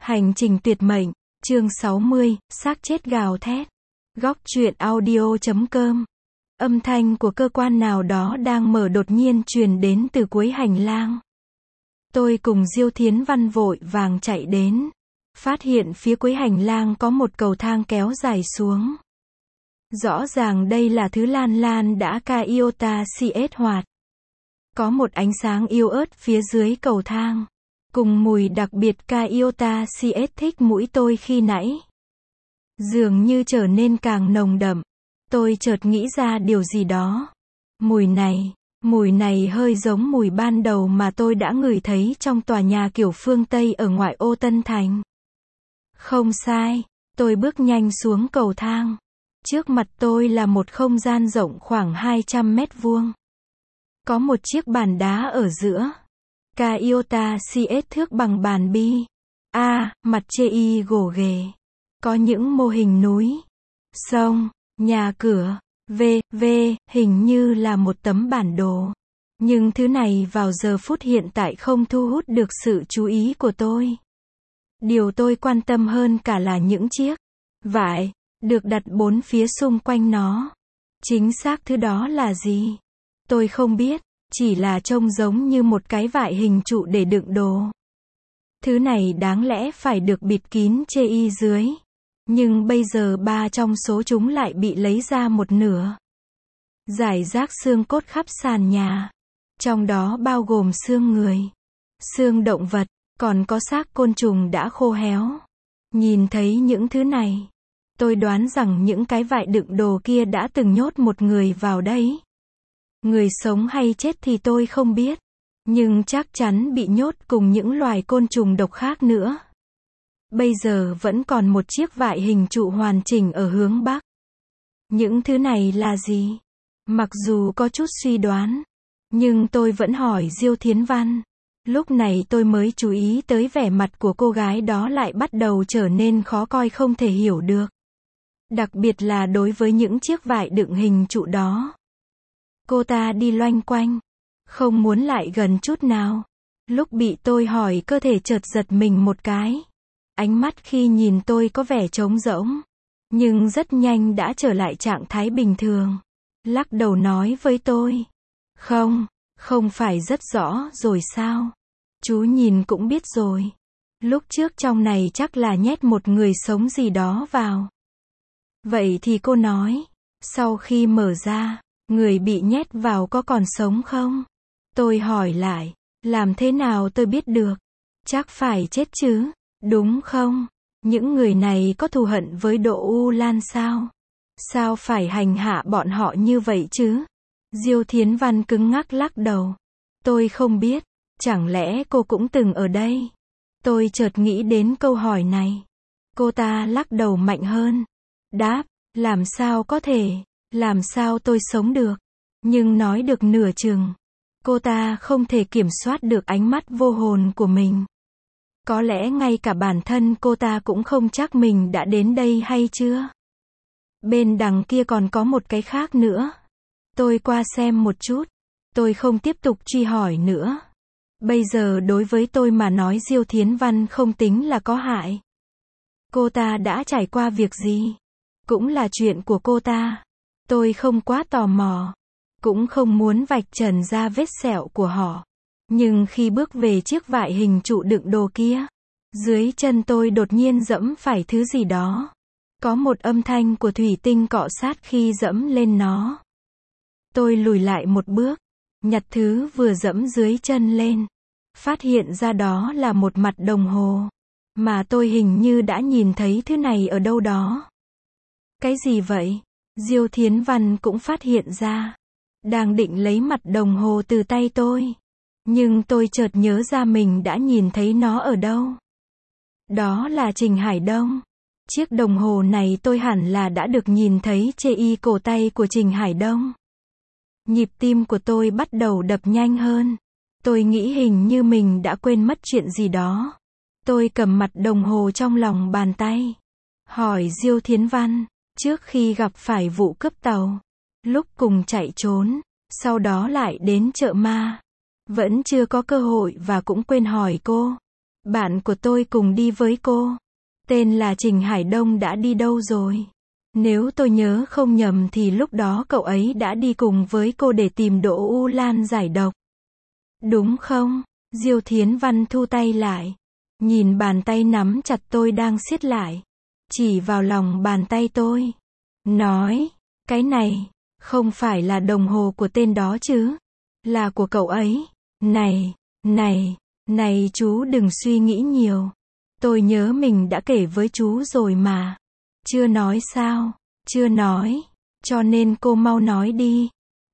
Hành trình tuyệt mệnh, chương 60, xác chết gào thét. Góc truyện audio.com. Âm thanh của cơ quan nào đó đang mở đột nhiên truyền đến từ cuối hành lang. Tôi cùng Diêu Thiến Văn vội vàng chạy đến. Phát hiện phía cuối hành lang có một cầu thang kéo dài xuống. Rõ ràng đây là thứ Lan Lan đã Iota CS hoạt. Có một ánh sáng yếu ớt phía dưới cầu thang. Cùng mùi đặc biệt Iota CS thích mũi tôi khi nãy. Dường như trở nên càng nồng đậm. Tôi chợt nghĩ ra điều gì đó. Mùi này hơi giống mùi ban đầu mà tôi đã ngửi thấy trong tòa nhà kiểu phương Tây ở ngoại ô Tân Thành. Không sai, tôi bước nhanh xuống cầu thang. Trước mặt tôi là một không gian rộng khoảng 200 mét vuông. Có một chiếc bàn đá ở giữa. Iota CS thước bằng bàn bi. Mặt chê gồ ghề. Có những mô hình núi, sông, nhà cửa, hình như là một tấm bản đồ. Nhưng thứ này vào giờ phút hiện tại không thu hút được sự chú ý của tôi. Điều tôi quan tâm hơn cả là những chiếc vải được đặt bốn phía xung quanh nó. Chính xác thứ đó là gì? Tôi không biết, chỉ là trông giống như một cái vải hình trụ để đựng đồ. Thứ này đáng lẽ phải được bịt kín chê dưới. Nhưng bây giờ 3 trong số chúng lại bị lấy ra một nửa. Rải rác xương cốt khắp sàn nhà. Trong đó bao gồm xương người, xương động vật, còn có xác côn trùng đã khô héo. Nhìn thấy những thứ này, tôi đoán rằng những cái vại đựng đồ kia đã từng nhốt một người vào đấy. Người sống hay chết thì tôi không biết. Nhưng chắc chắn bị nhốt cùng những loài côn trùng độc khác nữa. Bây giờ vẫn còn một chiếc vại hình trụ hoàn chỉnh ở hướng Bắc. Những thứ này là gì? Mặc dù có chút suy đoán, nhưng tôi vẫn hỏi Diêu Thiến Văn. Lúc này tôi mới chú ý tới vẻ mặt của cô gái đó lại bắt đầu trở nên khó coi không thể hiểu được. Đặc biệt là đối với những chiếc vại đựng hình trụ đó. Cô ta đi loanh quanh, không muốn lại gần chút nào. Lúc bị tôi hỏi cơ thể chợt giật mình một cái. Ánh mắt khi nhìn tôi có vẻ trống rỗng, nhưng rất nhanh đã trở lại trạng thái bình thường. Lắc đầu nói với tôi. Không phải rất rõ rồi sao? Chú nhìn cũng biết rồi. Lúc trước trong này chắc là nhét một người sống gì đó vào. Vậy thì cô nói, sau khi mở ra, người bị nhét vào có còn sống không? Tôi hỏi lại, làm thế nào tôi biết được? Chắc phải chết chứ, đúng không? Những người này có thù hận với Độ U Lan sao? Sao phải hành hạ bọn họ như vậy chứ? Diêu Thiến Văn cứng ngắc lắc đầu. Tôi không biết, chẳng lẽ cô cũng từng ở đây? Tôi chợt nghĩ đến câu hỏi này. Cô ta lắc đầu mạnh hơn. Đáp, làm sao có thể, làm sao tôi sống được? Nhưng nói được nửa chừng, cô ta không thể kiểm soát được ánh mắt vô hồn của mình. Có lẽ ngay cả bản thân cô ta cũng không chắc mình đã đến đây hay chưa. Bên đằng kia còn có một cái khác nữa. Tôi qua xem một chút. Tôi không tiếp tục truy hỏi nữa. Bây giờ đối với tôi mà nói Diêu Thiến Văn không tính là có hại. Cô ta đã trải qua việc gì? Cũng là chuyện của cô ta. Tôi không quá tò mò. Cũng không muốn vạch trần ra vết sẹo của họ. Nhưng khi bước về chiếc vại hình trụ đựng đồ kia, dưới chân tôi đột nhiên giẫm phải thứ gì đó. Có một âm thanh của thủy tinh cọ sát khi giẫm lên nó. Tôi lùi lại một bước, nhặt thứ vừa giẫm dưới chân lên. Phát hiện ra đó là một mặt đồng hồ. Mà tôi hình như đã nhìn thấy thứ này ở đâu đó. Cái gì vậy? Diêu Thiến Văn cũng phát hiện ra. Đang định lấy mặt đồng hồ từ tay tôi. Nhưng tôi chợt nhớ ra mình đã nhìn thấy nó ở đâu. Đó là Trình Hải Đông. Chiếc đồng hồ này tôi hẳn là đã được nhìn thấy trên cổ tay của Trình Hải Đông. Nhịp tim của tôi bắt đầu đập nhanh hơn. Tôi nghĩ hình như mình đã quên mất chuyện gì đó. Tôi cầm mặt đồng hồ trong lòng bàn tay. Hỏi Diêu Thiến Văn, trước khi gặp phải vụ cướp tàu, lúc cùng chạy trốn, sau đó lại đến chợ ma. Vẫn chưa có cơ hội và cũng quên hỏi cô. Bạn của tôi cùng đi với cô, tên là Trình Hải Đông đã đi đâu rồi? Nếu tôi nhớ không nhầm thì lúc đó cậu ấy đã đi cùng với cô để tìm Đỗ U Lan giải độc. Đúng không? Diêu Thiến Văn thu tay lại. Nhìn bàn tay nắm chặt tôi đang siết lại. Chỉ vào lòng bàn tay tôi. Nói, cái này, không phải là đồng hồ của tên đó chứ? Là của cậu ấy. Này chú đừng suy nghĩ nhiều. Tôi nhớ mình đã kể với chú rồi mà. Chưa nói sao? Chưa nói. Cho nên cô mau nói đi.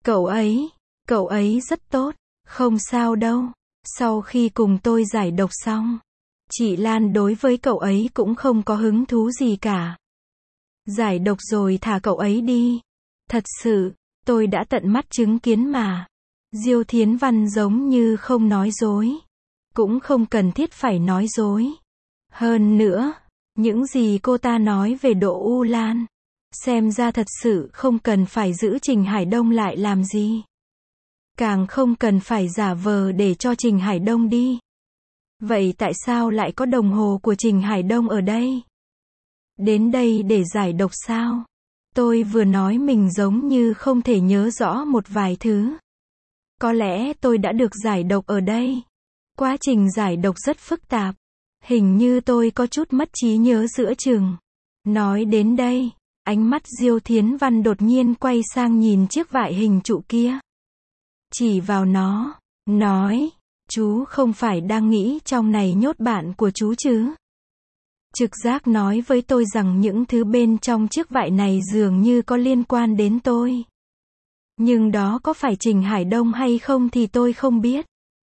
Cậu ấy rất tốt. Không sao đâu. Sau khi cùng tôi giải độc xong, chị Lan đối với cậu ấy cũng không có hứng thú gì cả. Giải độc rồi thả cậu ấy đi. Thật sự, tôi đã tận mắt chứng kiến mà. Diêu Thiến Văn giống như không nói dối. Cũng không cần thiết phải nói dối. Hơn nữa, những gì cô ta nói về Đỗ U Lan, xem ra thật sự không cần phải giữ Trình Hải Đông lại làm gì. Càng không cần phải giả vờ để cho Trình Hải Đông đi. Vậy tại sao lại có đồng hồ của Trình Hải Đông ở đây? Đến đây để giải độc sao? Tôi vừa nói mình giống như không thể nhớ rõ một vài thứ. Có lẽ tôi đã được giải độc ở đây. Quá trình giải độc rất phức tạp. Hình như tôi có chút mất trí nhớ giữa chừng. Nói đến đây, ánh mắt Diêu Thiến Văn đột nhiên quay sang nhìn chiếc vại hình trụ kia. Chỉ vào nó, nói, chú không phải đang nghĩ trong này nhốt bạn của chú chứ? Trực giác nói với tôi rằng những thứ bên trong chiếc vại này dường như có liên quan đến tôi. Nhưng đó có phải Trình Hải Đông hay không thì tôi không biết.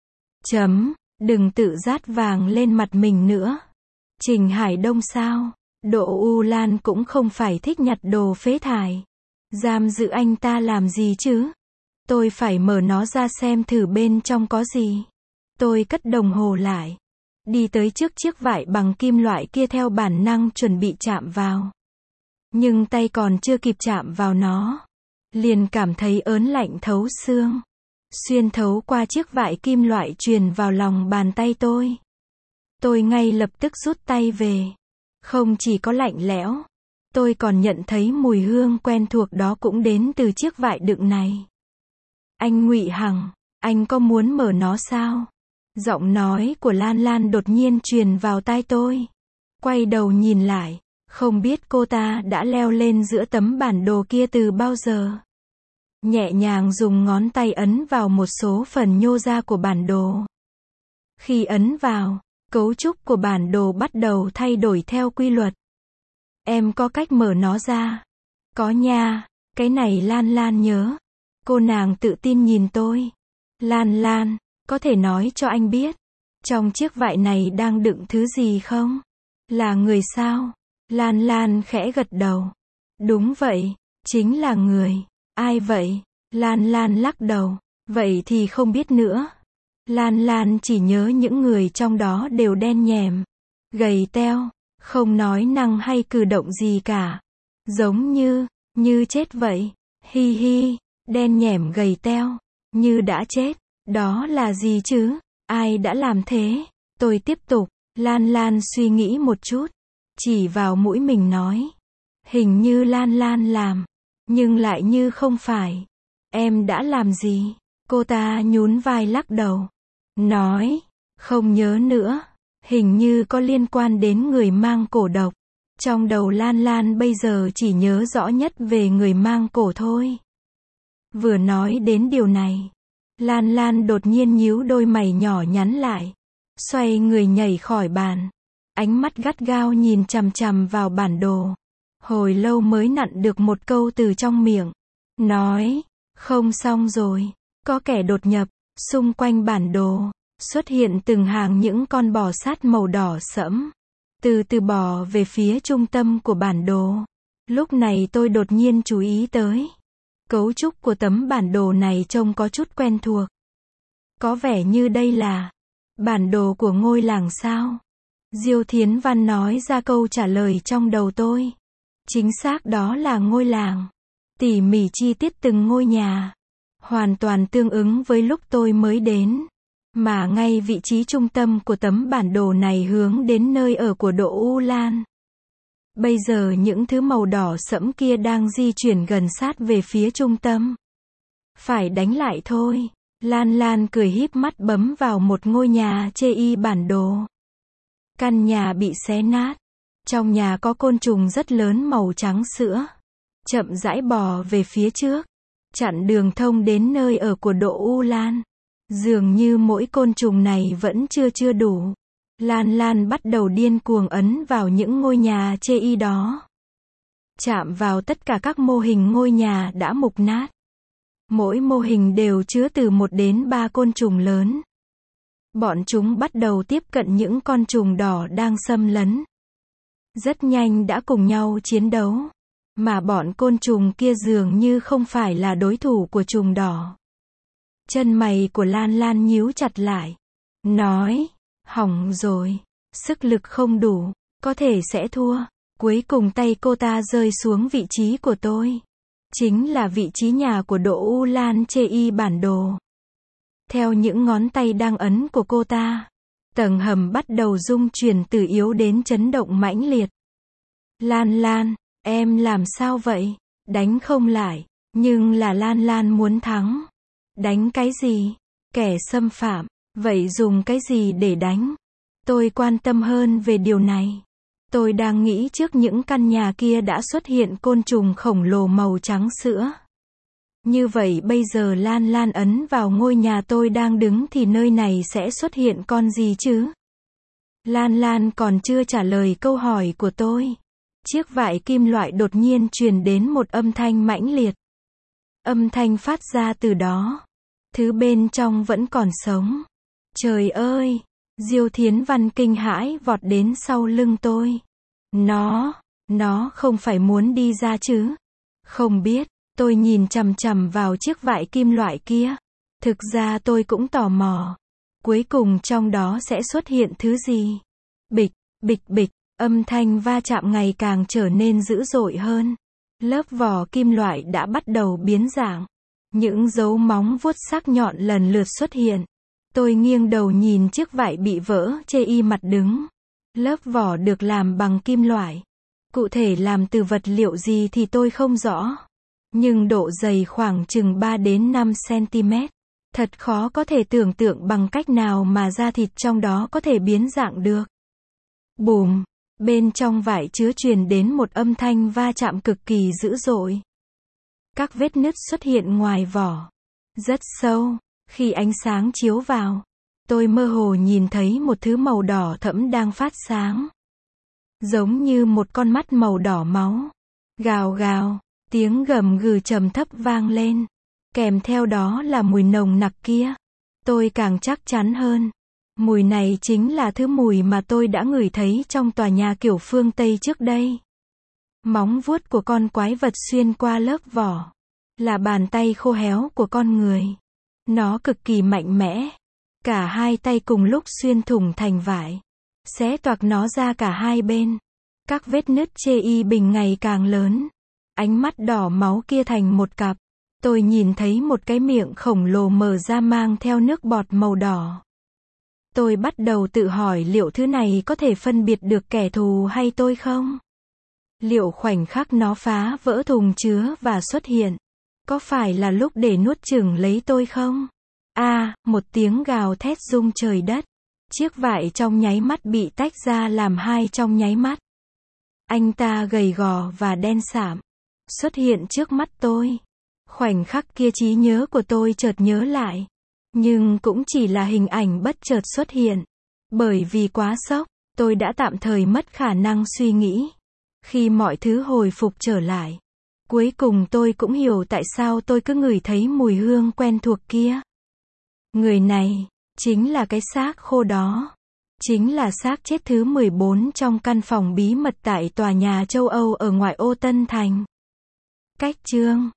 Đừng tự dát vàng lên mặt mình nữa. Trình Hải Đông sao? Đỗ U Lan cũng không phải thích nhặt đồ phế thải. Giam giữ anh ta làm gì chứ? Tôi phải mở nó ra xem thử bên trong có gì. Tôi cất đồng hồ lại. Đi tới trước chiếc vải bằng kim loại kia theo bản năng chuẩn bị chạm vào. Nhưng tay còn chưa kịp chạm vào nó. Liền cảm thấy ớn lạnh thấu xương. Xuyên thấu qua chiếc vải kim loại truyền vào lòng bàn tay tôi. Tôi ngay lập tức rút tay về. Không chỉ có lạnh lẽo. Tôi còn nhận thấy mùi hương quen thuộc đó cũng đến từ chiếc vải đựng này. Anh Ngụy Hằng, anh có muốn mở nó sao? Giọng nói của Lan Lan đột nhiên truyền vào tai tôi. Quay đầu nhìn lại, không biết cô ta đã leo lên giữa tấm bản đồ kia từ bao giờ. Nhẹ nhàng dùng ngón tay ấn vào một số phần nhô ra của bản đồ. Khi ấn vào, cấu trúc của bản đồ bắt đầu thay đổi theo quy luật. Em có cách mở nó ra. Có nha, cái này Lan Lan nhớ. Cô nàng tự tin nhìn tôi. Lan Lan, có thể nói cho anh biết, trong chiếc vại này đang đựng thứ gì không? Là người sao? Lan Lan khẽ gật đầu. Đúng vậy, chính là người. Ai vậy? Lan Lan lắc đầu. Vậy thì không biết nữa. Lan Lan chỉ nhớ những người trong đó đều đen nhèm, gầy teo, không nói năng hay cử động gì cả. Giống như chết vậy. Hi hi, đen nhẻm gầy teo, như đã chết. Đó là gì chứ? Ai đã làm thế? Tôi tiếp tục. Lan Lan suy nghĩ một chút. Chỉ vào mũi mình nói. Hình như Lan Lan làm. Nhưng lại như không phải. Em đã làm gì? Cô ta nhún vai lắc đầu. Nói. Không nhớ nữa. Hình như có liên quan đến người mang cổ độc. Trong đầu Lan Lan bây giờ chỉ nhớ rõ nhất về người mang cổ thôi. Vừa nói đến điều này, Lan Lan đột nhiên nhíu đôi mày nhỏ nhắn lại. Xoay người nhảy khỏi bàn. Ánh mắt gắt gao nhìn chằm chằm vào bản đồ. Hồi lâu mới nặn được một câu từ trong miệng. Nói, không xong rồi. Có kẻ đột nhập. Xung quanh bản đồ, xuất hiện từng hàng những con bò sát màu đỏ sẫm. Từ từ bò về phía trung tâm của bản đồ. Lúc này tôi đột nhiên chú ý tới. Cấu trúc của tấm bản đồ này trông có chút quen thuộc. Có vẻ như đây là bản đồ của ngôi làng sao? Diêu Thiến Văn nói ra câu trả lời trong đầu tôi. Chính xác đó là ngôi làng. Tỉ mỉ chi tiết từng ngôi nhà. Hoàn toàn tương ứng với lúc tôi mới đến. Mà ngay vị trí trung tâm của tấm bản đồ này hướng đến nơi ở của Đỗ U Lan. Bây giờ những thứ màu đỏ sẫm kia đang di chuyển gần sát về phía trung tâm. Phải đánh lại thôi. Lan Lan cười híp mắt bấm vào một ngôi nhà chê y bản đồ. Căn nhà bị xé nát. Trong nhà có côn trùng rất lớn màu trắng sữa. Chậm rãi bò về phía trước. Chặn đường thông đến nơi ở của Đỗ U Lan. Dường như mỗi côn trùng này vẫn chưa đủ. Lan Lan bắt đầu điên cuồng ấn vào những ngôi nhà chê y đó. Chạm vào tất cả các mô hình ngôi nhà đã mục nát. Mỗi mô hình đều chứa từ 1 đến 3 côn trùng lớn. Bọn chúng bắt đầu tiếp cận những con trùng đỏ đang xâm lấn. Rất nhanh đã cùng nhau chiến đấu. Mà bọn côn trùng kia dường như không phải là đối thủ của trùng đỏ. Chân mày của Lan Lan nhíu chặt lại. Nói, hỏng rồi, sức lực không đủ, có thể sẽ thua. Cuối cùng tay cô ta rơi xuống vị trí của tôi. Chính là vị trí nhà của Đỗ U Lan chê y bản đồ. Theo những ngón tay đang ấn của cô ta, tầng hầm bắt đầu rung chuyển từ yếu đến chấn động mãnh liệt. Lan Lan, em làm sao vậy? Đánh không lại, nhưng là Lan Lan muốn thắng. Đánh cái gì? Kẻ xâm phạm, vậy dùng cái gì để đánh? Tôi quan tâm hơn về điều này. Tôi đang nghĩ trước những căn nhà kia đã xuất hiện côn trùng khổng lồ màu trắng sữa. Như vậy bây giờ Lan Lan ấn vào ngôi nhà tôi đang đứng thì nơi này sẽ xuất hiện con gì chứ? Lan Lan còn chưa trả lời câu hỏi của tôi. Chiếc vải kim loại đột nhiên truyền đến một âm thanh mãnh liệt. Âm thanh phát ra từ đó. Thứ bên trong vẫn còn sống. Trời ơi! Diêu Thiến Văn kinh hãi vọt đến sau lưng tôi. Nó không phải muốn đi ra chứ? Không biết, tôi nhìn chằm chằm vào chiếc vải kim loại kia. Thực ra tôi cũng tò mò. Cuối cùng trong đó sẽ xuất hiện thứ gì? Bịch, bịch bịch, âm thanh va chạm ngày càng trở nên dữ dội hơn. Lớp vỏ kim loại đã bắt đầu biến dạng. Những dấu móng vuốt sắc nhọn lần lượt xuất hiện. Tôi nghiêng đầu nhìn chiếc vải bị vỡ chê y mặt đứng. Lớp vỏ được làm bằng kim loại. Cụ thể làm từ vật liệu gì thì tôi không rõ. Nhưng độ dày khoảng chừng 3 đến 5 cm. Thật khó có thể tưởng tượng bằng cách nào mà da thịt trong đó có thể biến dạng được. Bùm! Bên trong vải chứa truyền đến một âm thanh va chạm cực kỳ dữ dội. Các vết nứt xuất hiện ngoài vỏ. Rất sâu. Khi ánh sáng chiếu vào, tôi mơ hồ nhìn thấy một thứ màu đỏ thẫm đang phát sáng. Giống như một con mắt màu đỏ máu. Gào gào, tiếng gầm gừ trầm thấp vang lên. Kèm theo đó là mùi nồng nặc kia. Tôi càng chắc chắn hơn. Mùi này chính là thứ mùi mà tôi đã ngửi thấy trong tòa nhà kiểu phương Tây trước đây. Móng vuốt của con quái vật xuyên qua lớp vỏ. Là bàn tay khô héo của con người. Nó cực kỳ mạnh mẽ. Cả hai tay cùng lúc xuyên thủng thành vải. Xé toạc nó ra cả hai bên. Các vết nứt chê y bình ngày càng lớn. Ánh mắt đỏ máu kia thành một cặp. Tôi nhìn thấy một cái miệng khổng lồ mở ra mang theo nước bọt màu đỏ. Tôi bắt đầu tự hỏi liệu thứ này có thể phân biệt được kẻ thù hay tôi không? Liệu khoảnh khắc nó phá vỡ thùng chứa và xuất hiện, có phải là lúc để nuốt chửng lấy tôi không? Một tiếng gào thét rung trời đất. Chiếc vải trong nháy mắt bị tách ra làm hai trong nháy mắt. Anh ta gầy gò và đen sạm. Xuất hiện trước mắt tôi. Khoảnh khắc kia trí nhớ của tôi chợt nhớ lại. Nhưng cũng chỉ là hình ảnh bất chợt xuất hiện. Bởi vì quá sốc, tôi đã tạm thời mất khả năng suy nghĩ. Khi mọi thứ hồi phục trở lại, cuối cùng tôi cũng hiểu tại sao tôi cứ ngửi thấy mùi hương quen thuộc kia. Người này, chính là cái xác khô đó. Chính là xác chết thứ 14 trong căn phòng bí mật tại tòa nhà châu Âu ở ngoại ô Tân Thành. Cách chương